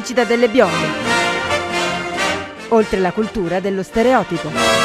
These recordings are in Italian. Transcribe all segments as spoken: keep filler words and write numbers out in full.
rivincita delle bionde. Oltre la cultura dello stereotipo.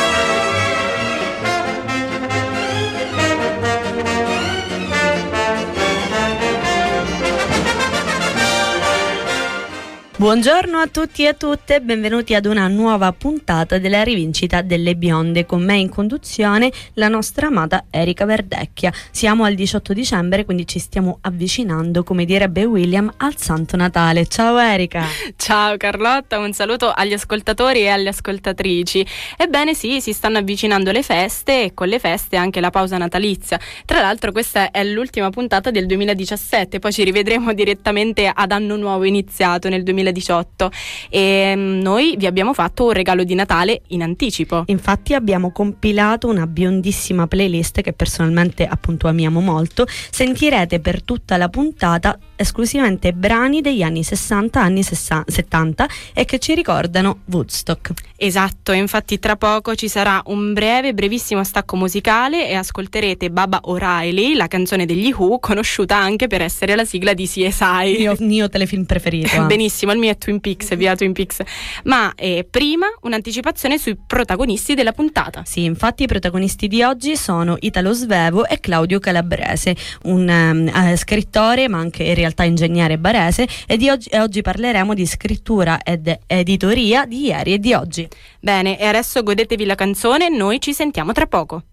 Buongiorno a tutti e a tutte, benvenuti ad una nuova puntata della rivincita delle bionde. Con me in conduzione la nostra amata Erika Verdecchia. Siamo al diciotto dicembre, quindi ci stiamo avvicinando, come direbbe William, al Santo Natale. Ciao Erika! Ciao Carlotta, un saluto agli ascoltatori e alle ascoltatrici. Ebbene sì, si stanno avvicinando le feste e con le feste anche la pausa natalizia. Tra l'altro questa è l'ultima puntata del duemiladiciassette, poi ci rivedremo direttamente ad anno nuovo iniziato nel duemiladiciotto. E noi vi abbiamo fatto un regalo di Natale in anticipo. Infatti abbiamo compilato una biondissima playlist che personalmente appunto amiamo molto. Sentirete per tutta la puntata esclusivamente brani degli anni sessanta, anni settanta e che ci ricordano Woodstock. Esatto, infatti tra poco ci sarà un breve, brevissimo stacco musicale e ascolterete Baba O'Reilly, la canzone degli Who, conosciuta anche per essere la sigla di C S I. Il mio, mio telefilm preferito. Benissimo, il mio è Twin Peaks, via Twin Peaks. Ma eh, prima un'anticipazione sui protagonisti della puntata. Sì, infatti i protagonisti di oggi sono Italo Svevo e Claudio Calabrese, un um, scrittore ma anche in realtà ingegnere barese, e, di oggi, e oggi parleremo di scrittura ed editoria di ieri e di oggi. Bene, e adesso godetevi la canzone, noi ci sentiamo tra poco.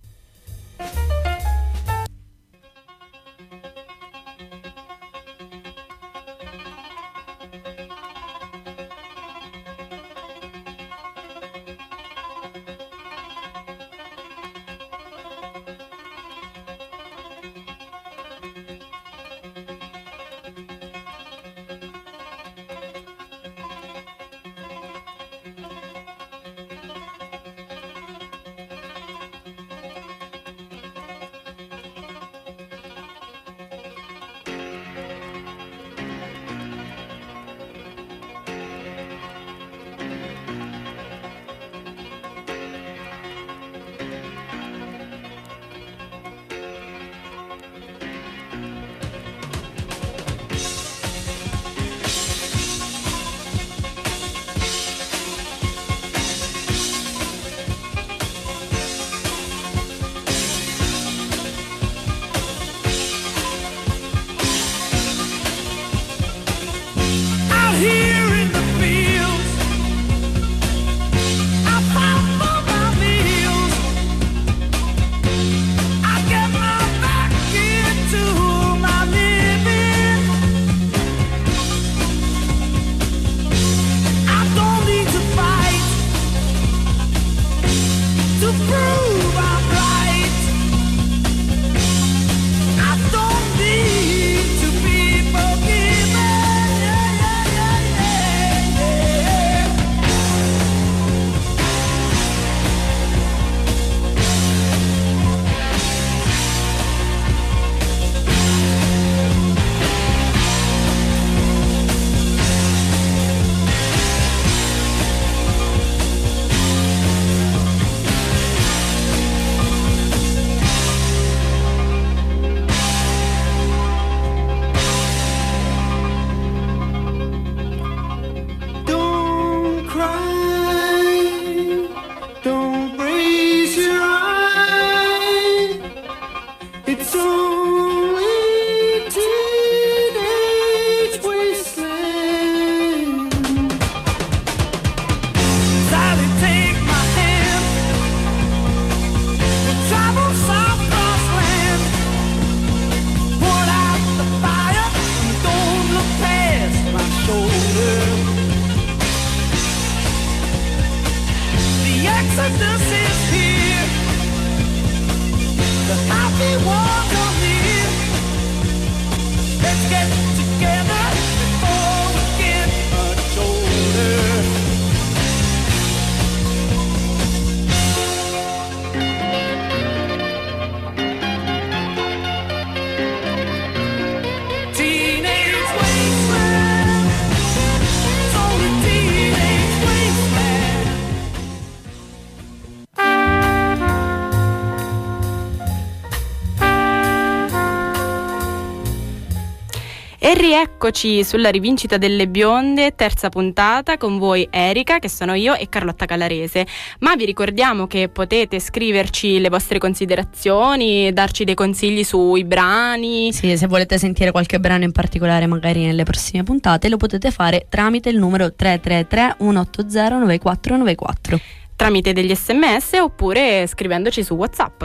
E rieccoci sulla rivincita delle bionde, terza puntata, con voi Erika, che sono io, e Carlotta Calarese. Ma vi ricordiamo che potete scriverci le vostre considerazioni, darci dei consigli sui brani. Sì, se volete sentire qualche brano in particolare magari nelle prossime puntate, lo potete fare tramite il numero tre tre tre uno otto zero nove quattro nove quattro. Tramite degli sms oppure scrivendoci su WhatsApp.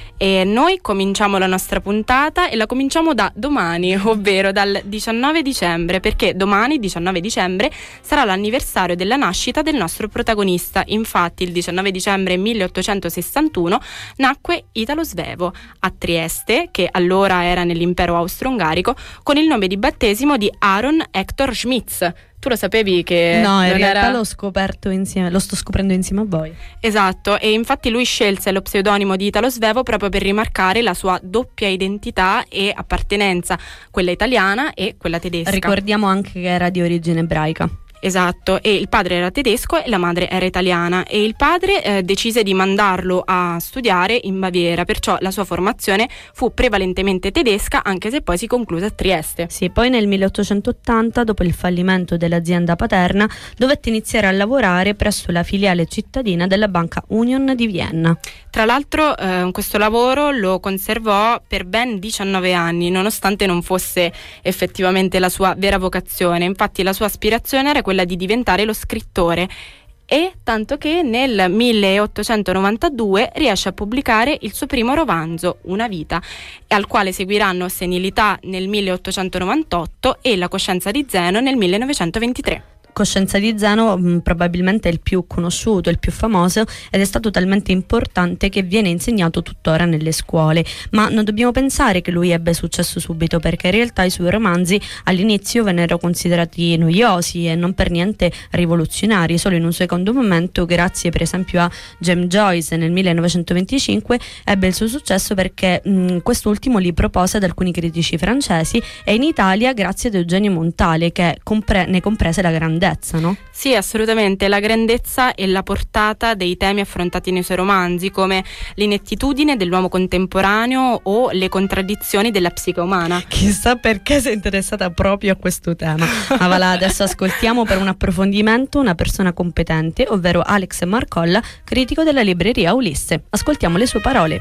E noi cominciamo la nostra puntata e la cominciamo da domani, ovvero dal diciannove dicembre, perché domani, diciannove dicembre, sarà l'anniversario della nascita del nostro protagonista. Infatti il diciannove dicembre milleottocentosessantuno nacque Italo Svevo a Trieste, che allora era nell'impero austro-ungarico, con il nome di battesimo di Aaron Hector Schmitz. Tu lo sapevi che No, in non realtà era... l'ho scoperto insieme, lo sto scoprendo insieme a voi. Esatto, e infatti lui scelse lo pseudonimo di Italo Svevo proprio per rimarcare la sua doppia identità e appartenenza, quella italiana e quella tedesca. Ricordiamo anche che era di origine ebraica. Esatto, e il padre era tedesco e la madre era italiana, e il padre eh, decise di mandarlo a studiare in Baviera, perciò la sua formazione fu prevalentemente tedesca, anche se poi si concluse a Trieste. Sì, poi nel milleottocentottanta, dopo il fallimento dell'azienda paterna, dovette iniziare a lavorare presso la filiale cittadina della banca Union di Vienna. Tra l'altro eh, questo lavoro lo conservò per ben diciannove anni, nonostante non fosse effettivamente la sua vera vocazione. Infatti la sua aspirazione era quella di diventare lo scrittore, e tanto che nel milleottocentonovantadue riesce a pubblicare il suo primo romanzo, Una vita, al quale seguiranno Senilità nel milleottocentonovantotto e La coscienza di Zeno nel millenovecentoventitré. Coscienza di Zeno mh, probabilmente è il più conosciuto, il più famoso, ed è stato talmente importante che viene insegnato tuttora nelle scuole. Ma non dobbiamo pensare che lui ebbe successo subito, perché in realtà i suoi romanzi all'inizio vennero considerati noiosi e non per niente rivoluzionari. Solo in un secondo momento, grazie per esempio a James Joyce nel millenovecentoventicinque, ebbe il suo successo perché mh, quest'ultimo li propose ad alcuni critici francesi, e in Italia grazie ad Eugenio Montale, che compre- ne comprese la grandezza. No? Sì, assolutamente, la grandezza e la portata dei temi affrontati nei suoi romanzi, come l'inettitudine dell'uomo contemporaneo o le contraddizioni della psiche umana. Chissà perché sei interessata proprio a questo tema. Ma va là, adesso ascoltiamo per un approfondimento una persona competente, ovvero Alex Marcolla, critico della libreria Ulisse. Ascoltiamo le sue parole.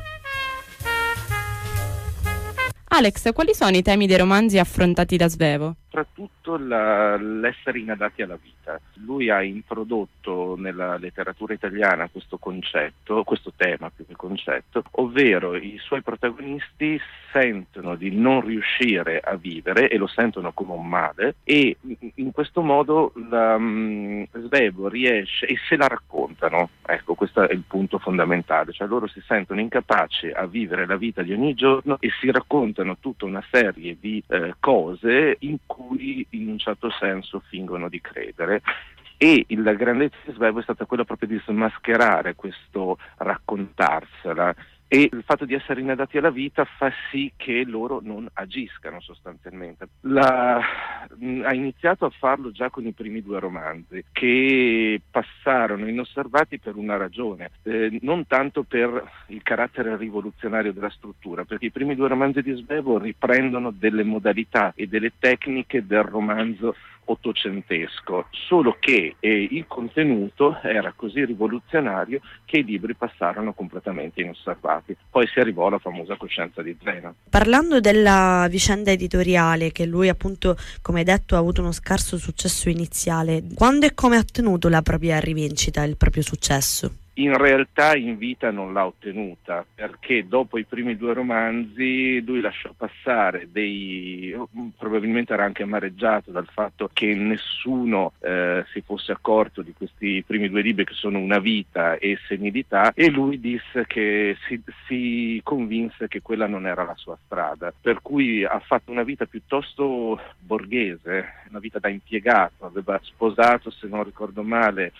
Alex, quali sono i temi dei romanzi affrontati da Svevo? Soprattutto la, l'essere inadatti alla vita. Lui ha introdotto nella letteratura italiana questo concetto, questo tema più che concetto, ovvero i suoi protagonisti sentono di non riuscire a vivere e lo sentono come un male, e in questo modo la, um, Svevo riesce e se la raccontano. Ecco, questo è il punto fondamentale, cioè loro si sentono incapaci a vivere la vita di ogni giorno e si raccontano tutta una serie di eh, cose in cui in un certo senso fingono di credere. E la grandezza di Svevo è stata quella proprio di smascherare questo raccontarsela, e il fatto di essere inadatti alla vita fa sì che loro non agiscano sostanzialmente. La, mh, ha iniziato a farlo già con i primi due romanzi, che passarono inosservati per una ragione, eh, non tanto per il carattere rivoluzionario della struttura, perché i primi due romanzi di Svevo riprendono delle modalità e delle tecniche del romanzo ottocentesco, solo che eh, il contenuto era così rivoluzionario che i libri passarono completamente inosservati. Poi si arrivò alla famosa Coscienza di Zeno. Parlando della vicenda editoriale, che lui appunto, come hai detto, ha avuto uno scarso successo iniziale, quando e come ha ottenuto la propria rivincita, il proprio successo? In realtà in vita non l'ha ottenuta, perché dopo i primi due romanzi lui lasciò passare dei... probabilmente era anche amareggiato dal fatto che nessuno eh, si fosse accorto di questi primi due libri, che sono Una vita e Senilità, e lui disse che si, si convinse che quella non era la sua strada, per cui ha fatto una vita piuttosto borghese, una vita da impiegato. Aveva sposato, se non ricordo male,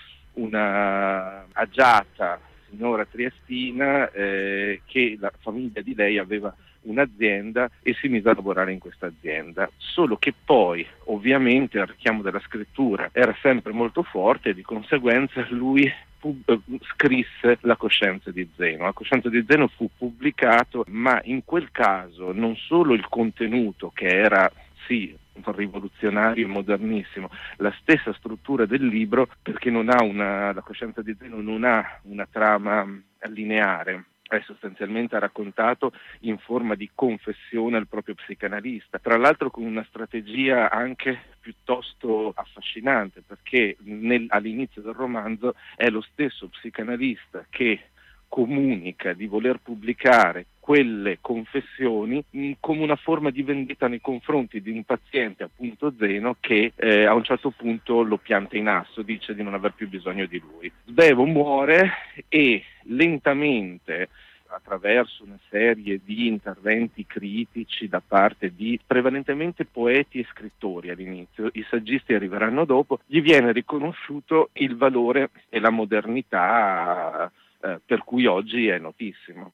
una agiata signora triestina, eh, che la famiglia di lei aveva un'azienda e si mise a lavorare in questa azienda, solo che poi ovviamente il richiamo della scrittura era sempre molto forte e di conseguenza lui pub- scrisse La coscienza di Zeno. La coscienza di Zeno fu pubblicato, ma in quel caso non solo il contenuto, che era sì rivoluzionario e modernissimo. La stessa struttura del libro, perché non ha una, la coscienza di Zeno non ha una trama lineare, è sostanzialmente raccontato in forma di confessione al proprio psicanalista, tra l'altro con una strategia anche piuttosto affascinante, perché nel, all'inizio del romanzo è lo stesso psicanalista che comunica di voler pubblicare quelle confessioni mh, come una forma di vendetta nei confronti di un paziente, appunto Zeno, che eh, a un certo punto lo pianta in asso, dice di non aver più bisogno di lui. Svevo muore e lentamente, attraverso una serie di interventi critici da parte di prevalentemente poeti e scrittori all'inizio, i saggisti arriveranno dopo, gli viene riconosciuto il valore e la modernità eh, per cui oggi è notissimo.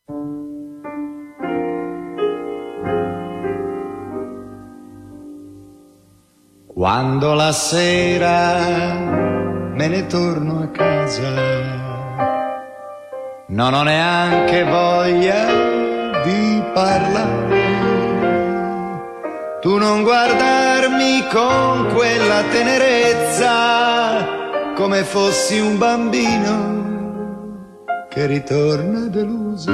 Quando la sera me ne torno a casa, non ho neanche voglia di parlare. Tu non guardarmi con quella tenerezza, come fossi un bambino che ritorna deluso.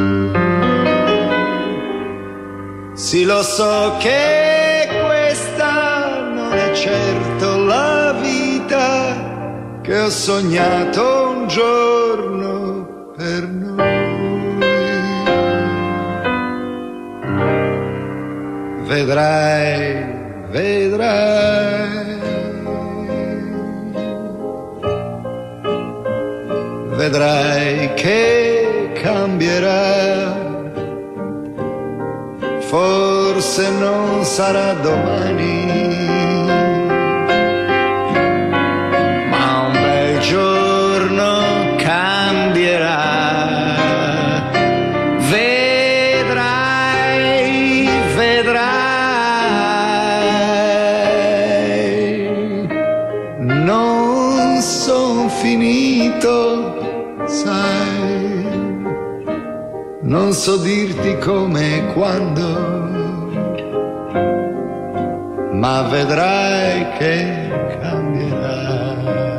Sì, lo so che questa non è certo la vita che ho sognato un giorno per noi. Vedrai, vedrai, vedrai che cambierà. Forse non sarà domani, ma un bel giorno cambierà. Vedrai, vedrai, non son finito, sai. Non so dirti come e quando, ma vedrai che cambierà.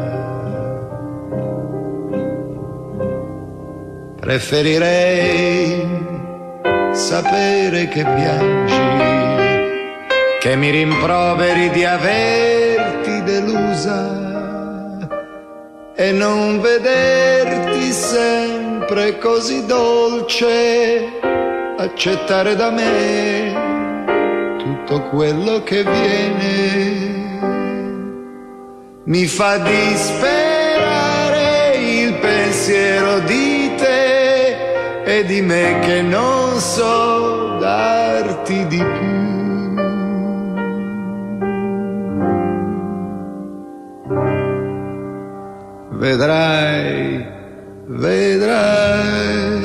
Preferirei sapere che piangi, che mi rimproveri di averti delusa e non vederti sempre così dolce, accettare da me tutto quello che viene. Mi fa disperare il pensiero di te e di me che non so darti di più. Vedrai, vedrai,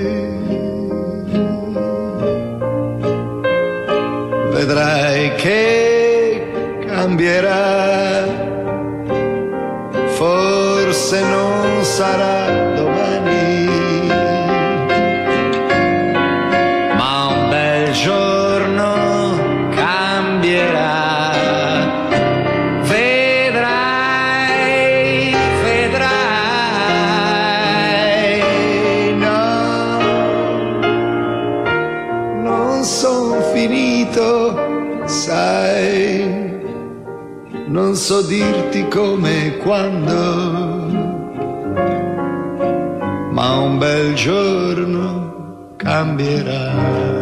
vedrai che cambierà. Forse non sarà domani, ma un bel giorno cambierà. Sai, non so dirti come e quando, ma un bel giorno cambierà.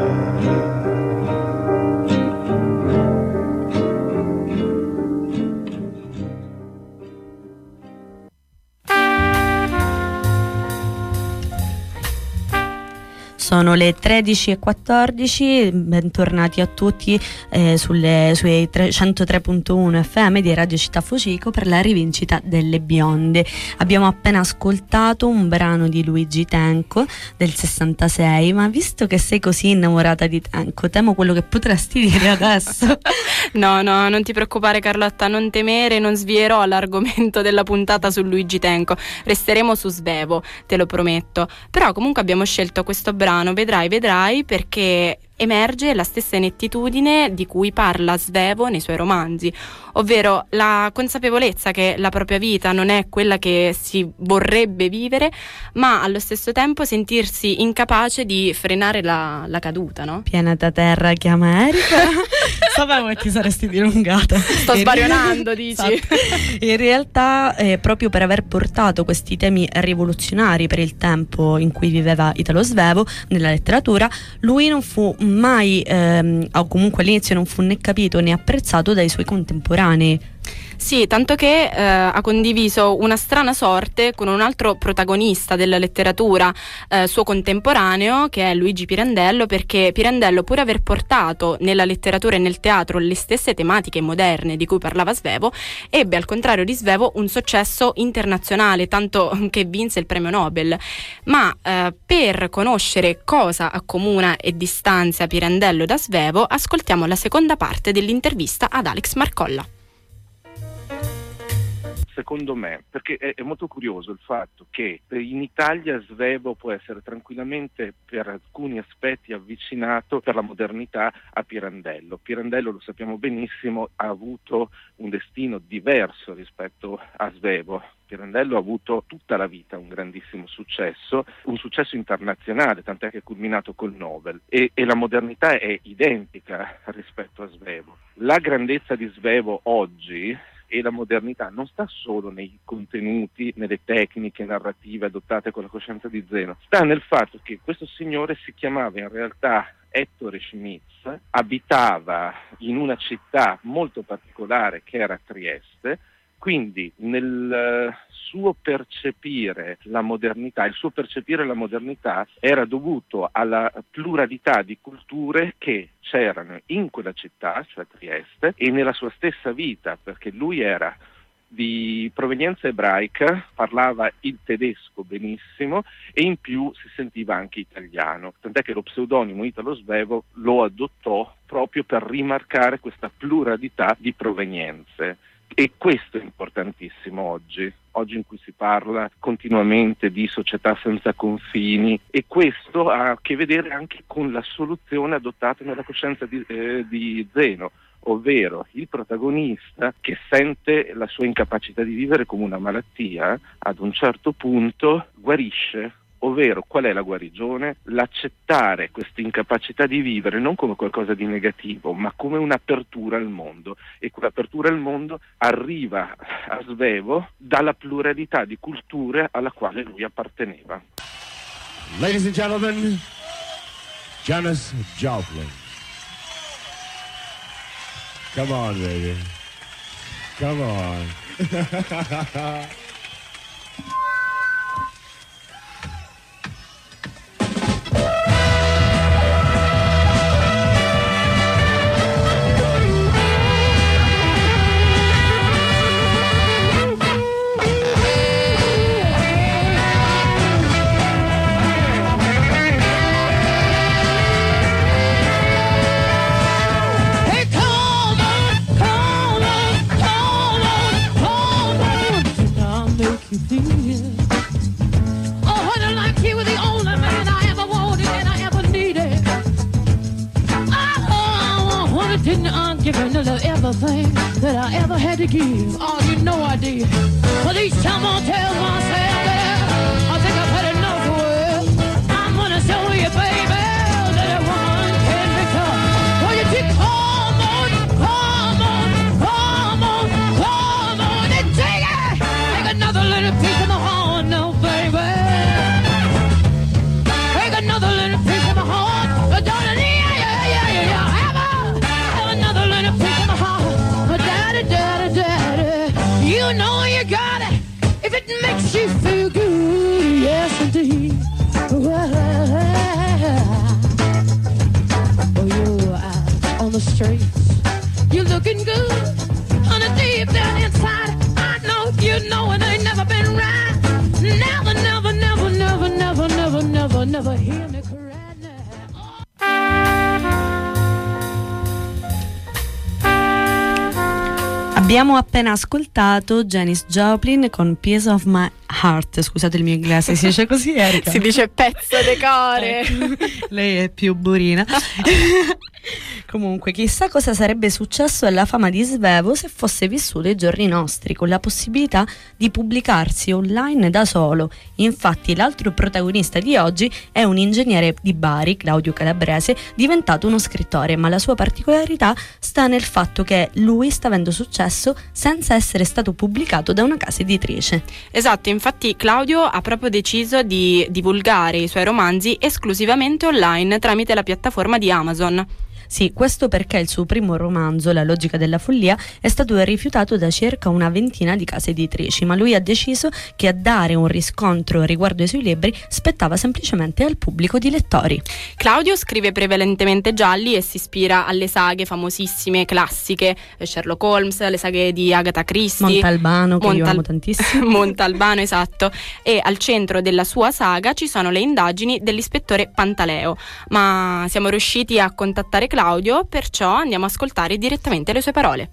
Sono le tredici e quattordici, bentornati a tutti eh, sulle, sui centotré virgola uno F M di Radio Città Fucico per la rivincita delle bionde. Abbiamo appena ascoltato un brano di Luigi Tenco del sessantasei, ma visto che sei così innamorata di Tenco, temo quello che potresti dire adesso. No, no, non ti preoccupare Carlotta, non temere, non svierò l'argomento della puntata su Luigi Tenco, resteremo su Svevo, te lo prometto. Però comunque abbiamo scelto questo brano, Vedrai, vedrai, perché emerge la stessa inettitudine di cui parla Svevo nei suoi romanzi, ovvero la consapevolezza che la propria vita non è quella che si vorrebbe vivere, ma allo stesso tempo sentirsi incapace di frenare la, la caduta, no? Pianeta Terra chiama Erika. Sapevo che ti saresti dilungata. Sto In sbarionando, realtà, dici? In realtà, eh, proprio per aver portato questi temi rivoluzionari per il tempo in cui viveva Italo Svevo nella letteratura, lui non fu mai, ehm, o comunque all'inizio non fu né capito né apprezzato dai suoi contemporanei. Sì, tanto che eh, ha condiviso una strana sorte con un altro protagonista della letteratura eh, suo contemporaneo, che è Luigi Pirandello, perché Pirandello, pur aver portato nella letteratura e nel teatro le stesse tematiche moderne di cui parlava Svevo, ebbe al contrario di Svevo un successo internazionale, tanto che vinse il premio Nobel. Ma eh, per conoscere cosa accomuna e distanzia Pirandello da Svevo, ascoltiamo la seconda parte dell'intervista ad Alex Marcolla. Secondo me, perché è, è molto curioso il fatto che in Italia Svevo può essere tranquillamente per alcuni aspetti avvicinato per la modernità a Pirandello. Pirandello, lo sappiamo benissimo, ha avuto un destino diverso rispetto a Svevo. Pirandello ha avuto tutta la vita un grandissimo successo, un successo internazionale, tant'è che è culminato col Nobel, e, e la modernità è identica rispetto a Svevo. La grandezza di Svevo oggi e la modernità non sta solo nei contenuti, nelle tecniche narrative adottate con la coscienza di Zeno, sta nel fatto che questo signore si chiamava in realtà Ettore Schmitz, abitava in una città molto particolare che era Trieste, quindi nel suo percepire la modernità, il suo percepire la modernità era dovuto alla pluralità di culture che c'erano in quella città, cioè Trieste, e nella sua stessa vita, perché lui era di provenienza ebraica, parlava il tedesco benissimo e in più si sentiva anche italiano, tant'è che lo pseudonimo Italo Svevo lo adottò proprio per rimarcare questa pluralità di provenienze. E questo è importantissimo oggi, oggi in cui si parla continuamente di società senza confini, e questo ha a che vedere anche con la soluzione adottata nella coscienza di, eh, di Zeno, ovvero il protagonista che sente la sua incapacità di vivere come una malattia, ad un certo punto guarisce. Ovvero, qual è la guarigione? L'accettare questa incapacità di vivere non come qualcosa di negativo, ma come un'apertura al mondo. E quell'apertura al mondo arriva a Svevo dalla pluralità di culture alla quale lui apparteneva. Ladies and gentlemen, Janis Joplin. Come on, baby. Come on. Giving everything that I ever had to give. Oh, you know I did. But each time I tell myself that I think I've had enough of it. I'm gonna show you, baby, that a woman can be tough. Well, you just come on, come on, come on, come on and take it. Take another little piece of my heart now, baby. Take another little piece of my heart. But don't it, yeah, yeah, yeah, yeah, yeah. You know you got it if it makes you feel good, yes indeed. Well, oh, you out on the streets, you're looking good, honey, deep down inside. I know you know it ain't never been right. Never, never, never, never, never, never, never, never hear me cry. Abbiamo appena ascoltato Janis Joplin con Piece of My Heart. Scusate il mio inglese, si dice così, Erika? Si dice pezzo de core. Ecco, lei è più burina. Comunque, chissà cosa sarebbe successo alla fama di Svevo se fosse vissuto i giorni nostri, con la possibilità di pubblicarsi online da solo. Infatti, l'altro protagonista di oggi è un ingegnere di Bari, Claudio Calabrese, diventato uno scrittore, ma la sua particolarità sta nel fatto che lui sta avendo successo senza essere stato pubblicato da una casa editrice. Esatto, infatti Claudio ha proprio deciso di divulgare i suoi romanzi esclusivamente online tramite la piattaforma di Amazon. Sì, questo perché il suo primo romanzo, La logica della follia, è stato rifiutato da circa una ventina di case editrici, ma lui ha deciso che a dare un riscontro riguardo ai suoi libri spettava semplicemente al pubblico di lettori. Claudio scrive prevalentemente gialli e si ispira alle saghe famosissime, classiche, Sherlock Holmes, le saghe di Agatha Christie, Montalbano, che Montal- io amo tantissimo. Montalbano, esatto, e al centro della sua saga ci sono le indagini dell'ispettore Pantaleo, ma siamo riusciti a contattare Claudio, perciò andiamo a ascoltare direttamente le sue parole.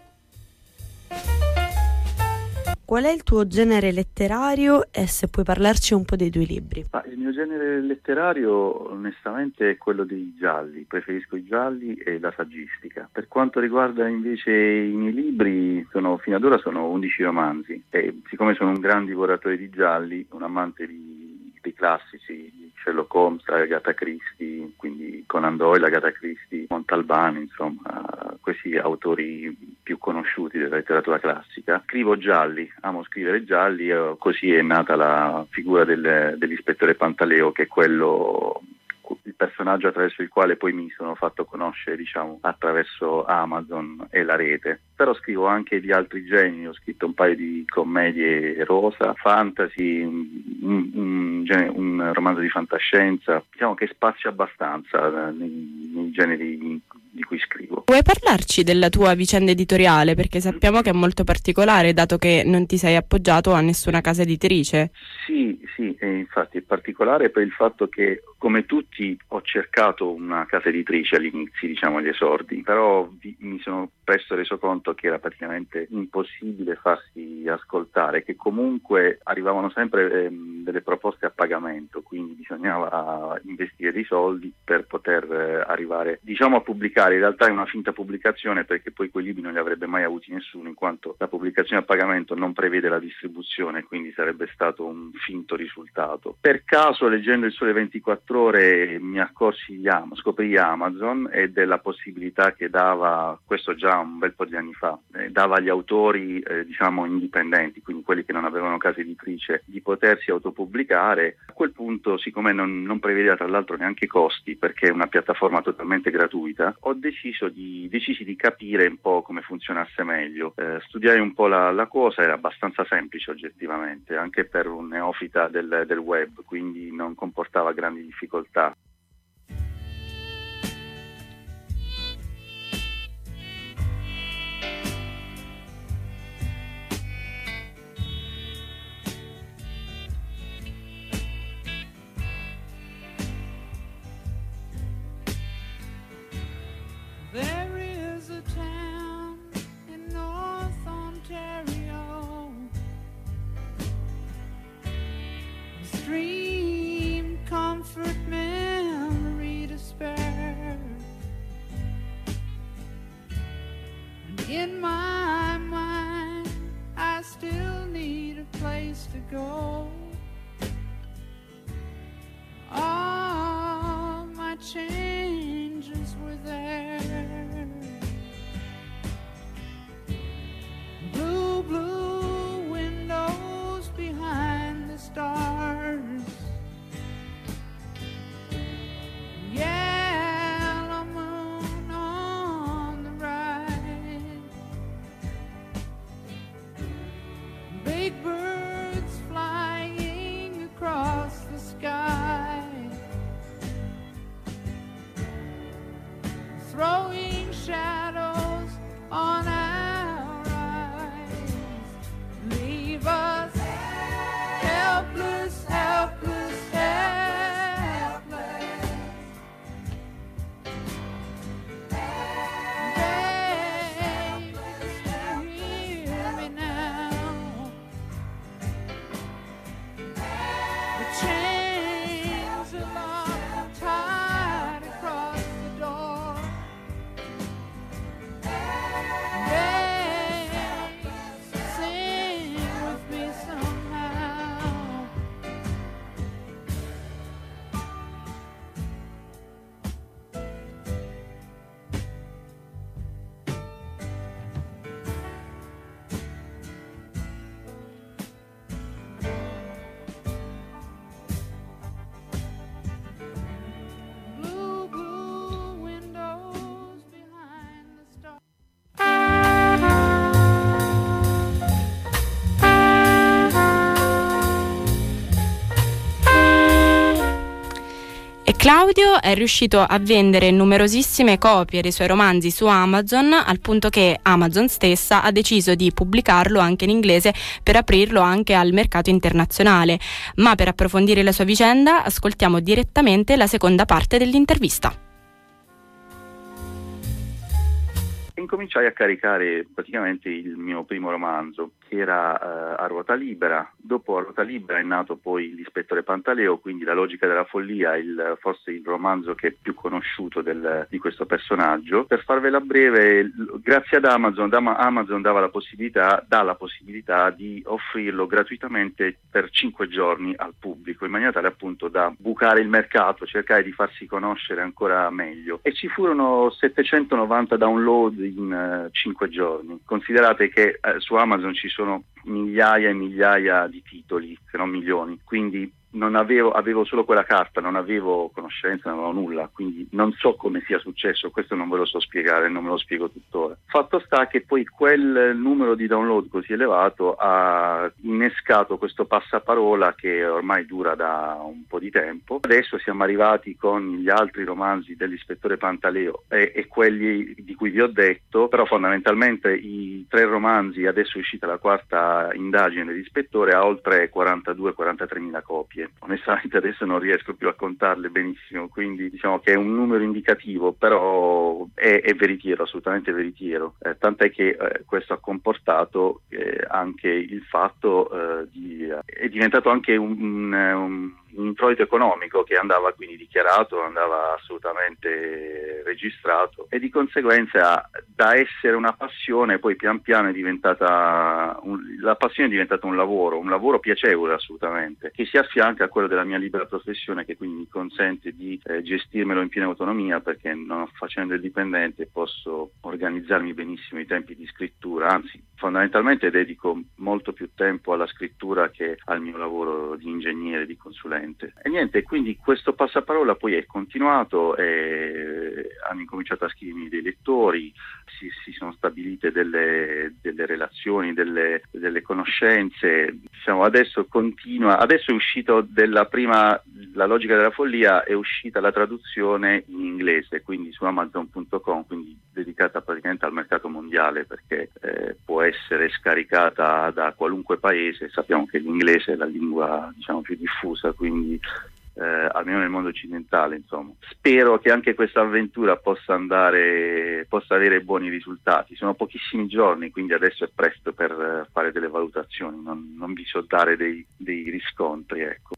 Qual è il tuo genere letterario e se puoi parlarci un po' dei tuoi libri? Ah, il mio genere letterario onestamente è quello dei gialli, preferisco i gialli e la saggistica. Per quanto riguarda invece i miei libri, sono, fino ad ora sono undici romanzi e siccome sono un gran divoratore di gialli, un amante di, dei classici, Sherlock Holmes, Agatha Christie, quindi Conan Doyle, Agatha Christie, Montalbano, insomma, questi autori più conosciuti della letteratura classica. Scrivo gialli, amo scrivere gialli, eh, così è nata la figura del, dell'ispettore Pantaleo, che è quello, il personaggio attraverso il quale poi mi sono fatto conoscere, diciamo, attraverso Amazon e la rete. Però scrivo anche di altri generi, ho scritto un paio di commedie rosa, fantasy, un, un, un, un romanzo di fantascienza, diciamo che spazio abbastanza nei, nei generi di cui scrivo. Vuoi parlarci della tua vicenda editoriale? Perché sappiamo che è molto particolare, dato che non ti sei appoggiato a nessuna casa editrice. Sì, sì, e infatti è particolare per il fatto che, come tutti, ho cercato una casa editrice all'inizio, diciamo agli esordi, però vi, mi sono presto reso conto che era praticamente impossibile farsi ascoltare, che comunque arrivavano sempre ehm, delle proposte a pagamento, quindi bisognava investire dei soldi per poter eh, arrivare, diciamo, a pubblicare. In realtà è una finta pubblicazione, perché poi quei libri non li avrebbe mai avuti nessuno, in quanto la pubblicazione a pagamento non prevede la distribuzione, quindi sarebbe stato un finto risultato. Per caso, leggendo il Sole ventiquattro Ore, mi accorsi, scoprì Amazon e della possibilità che dava, questo già un bel po' di anni fa, eh, dava agli autori eh, diciamo indipendenti, quindi quelli che non avevano casa editrice, di potersi autopubblicare. A quel punto, siccome non, non prevedeva tra l'altro neanche costi, perché è una piattaforma totalmente gratuita, ho deciso di, decisi di capire un po' come funzionasse meglio. Eh, studiai un po' la, la cosa, era abbastanza semplice oggettivamente, anche per un neofita del, del web, quindi non comportava grandi difficoltà. There is a town in North Ontario, a stream, comfort, memory to spare, and in my mind I still need a place to go. All my changes were there, blue, blue windows behind the stars, chains of love tied across the door. They sing with me somehow. Blue, blue windows behind the stars. E Claudio è riuscito a vendere numerosissime copie dei suoi romanzi su Amazon, al punto che Amazon stessa ha deciso di pubblicarlo anche in inglese per aprirlo anche al mercato internazionale. Ma per approfondire la sua vicenda ascoltiamo direttamente la seconda parte dell'intervista. Incominciai a caricare praticamente il mio primo romanzo, che era uh, A ruota libera. Dopo A ruota libera è nato poi L'ispettore Pantaleo, quindi La logica della follia, il, forse il romanzo che è più conosciuto del, di questo personaggio. Per farvela breve, grazie ad Amazon, Amazon dava la possibilità, dà la possibilità di offrirlo gratuitamente per cinque giorni al pubblico, in maniera tale appunto da bucare il mercato, cercare di farsi conoscere ancora meglio. E ci furono settecentonovanta download in cinque uh, giorni. Considerate che uh, su Amazon ci sono migliaia e migliaia di titoli, se non milioni, quindi non avevo, avevo solo quella carta, non avevo conoscenza, non avevo nulla, quindi non so come sia successo, questo non ve lo so spiegare, non me lo spiego tuttora. Fatto sta che poi quel numero di download così elevato ha innescato questo passaparola che ormai dura da un po' di tempo. Adesso siamo arrivati con gli altri romanzi dell'ispettore Pantaleo e, e quelli di cui vi ho detto, però fondamentalmente i tre romanzi, adesso è uscita la quarta indagine dell'ispettore, ha oltre quarantadue quarantatré mila copie. Onestamente adesso non riesco più a contarle benissimo, quindi diciamo che è un numero indicativo, però è, è veritiero, assolutamente veritiero, eh, tant'è che eh, questo ha comportato eh, anche il fatto eh, di eh, è diventato anche un, un, un un introito economico che andava quindi dichiarato, andava assolutamente registrato, e di conseguenza da essere una passione poi pian piano è diventata un, la passione è diventata un lavoro, un lavoro piacevole assolutamente, che si affianca a quello della mia libera professione, che quindi mi consente di eh, gestirmelo in piena autonomia, perché non facendo il dipendente posso organizzarmi benissimo i tempi di scrittura, anzi fondamentalmente dedico molto più tempo alla scrittura che al mio lavoro di ingegnere, di consulente. E niente, quindi questo passaparola poi è continuato, e hanno incominciato a scrivermi dei lettori, si, si sono stabilite delle, delle relazioni, delle, delle conoscenze. Diciamo, adesso continua, adesso è uscito della prima, La logica della follia, è uscita la traduzione in inglese, quindi su amazon punto com, quindi dedicata praticamente al mercato mondiale, perché eh, può essere scaricata da qualunque paese. Sappiamo che l'inglese è la lingua, diciamo, più diffusa, quindi eh, almeno nel mondo occidentale, insomma. Spero che anche questa avventura possa andare, possa avere buoni risultati. Sono pochissimi giorni, quindi adesso è presto per fare delle valutazioni, non, non vi so dare dei, dei riscontri, ecco.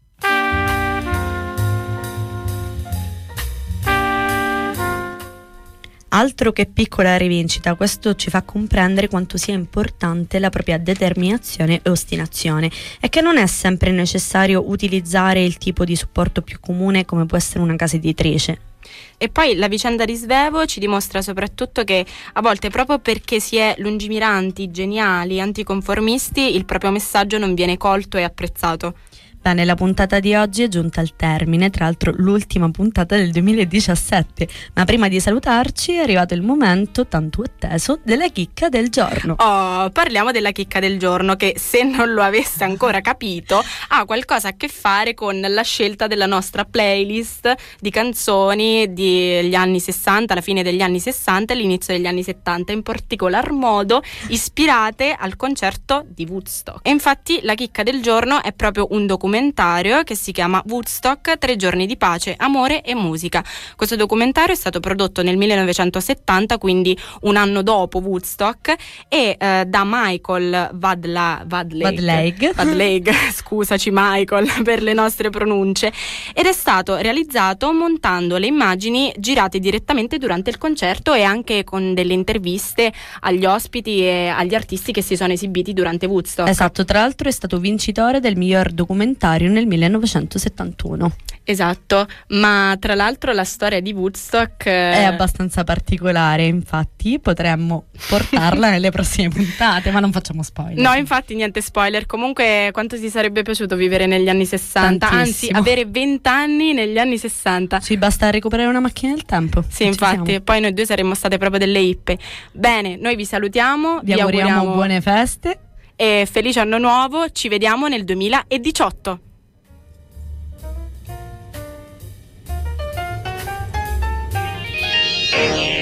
Altro che piccola rivincita, questo ci fa comprendere quanto sia importante la propria determinazione e ostinazione, e che non è sempre necessario utilizzare il tipo di supporto più comune come può essere una casa editrice. E poi la vicenda di Svevo ci dimostra soprattutto che a volte, proprio perché si è lungimiranti, geniali, anticonformisti, il proprio messaggio non viene colto e apprezzato. Bene, la puntata di oggi è giunta al termine, tra l'altro l'ultima puntata del duemiladiciassette, ma prima di salutarci è arrivato il momento tanto atteso della chicca del giorno. Oh, parliamo della chicca del giorno, che, se non lo avesse ancora capito, ha qualcosa a che fare con la scelta della nostra playlist di canzoni degli anni sessanta, alla fine degli anni sessanta e all'inizio degli anni settanta, in particolar modo ispirate al concerto di Woodstock. E infatti la chicca del giorno è proprio un documentario documentario che si chiama Woodstock, tre giorni di pace, amore e musica. Questo documentario è stato prodotto nel millenovecentosettanta, quindi un anno dopo Woodstock, e eh, da Michael Vadla, Vadleig, Vadleig, scusaci Michael per le nostre pronunce, ed è stato realizzato montando le immagini girate direttamente durante il concerto e anche con delle interviste agli ospiti e agli artisti che si sono esibiti durante Woodstock. Esatto, tra l'altro è stato vincitore del miglior documentario nel millenovecentosettantuno. Esatto, ma tra l'altro la storia di Woodstock eh... è abbastanza particolare, infatti potremmo portarla nelle prossime puntate, ma non facciamo spoiler. No, infatti niente spoiler. Comunque quanto ti sarebbe piaciuto vivere negli anni sessanta, Tantissimo. Anzi avere venti anni negli anni sessanta. Ci basta recuperare una macchina del tempo. Sì, infatti, poi noi due saremmo state proprio delle ippe. Bene, noi vi salutiamo, vi, vi auguriamo, auguriamo buone feste e felice anno nuovo. Ci vediamo nel duemiladiciotto. Yeah.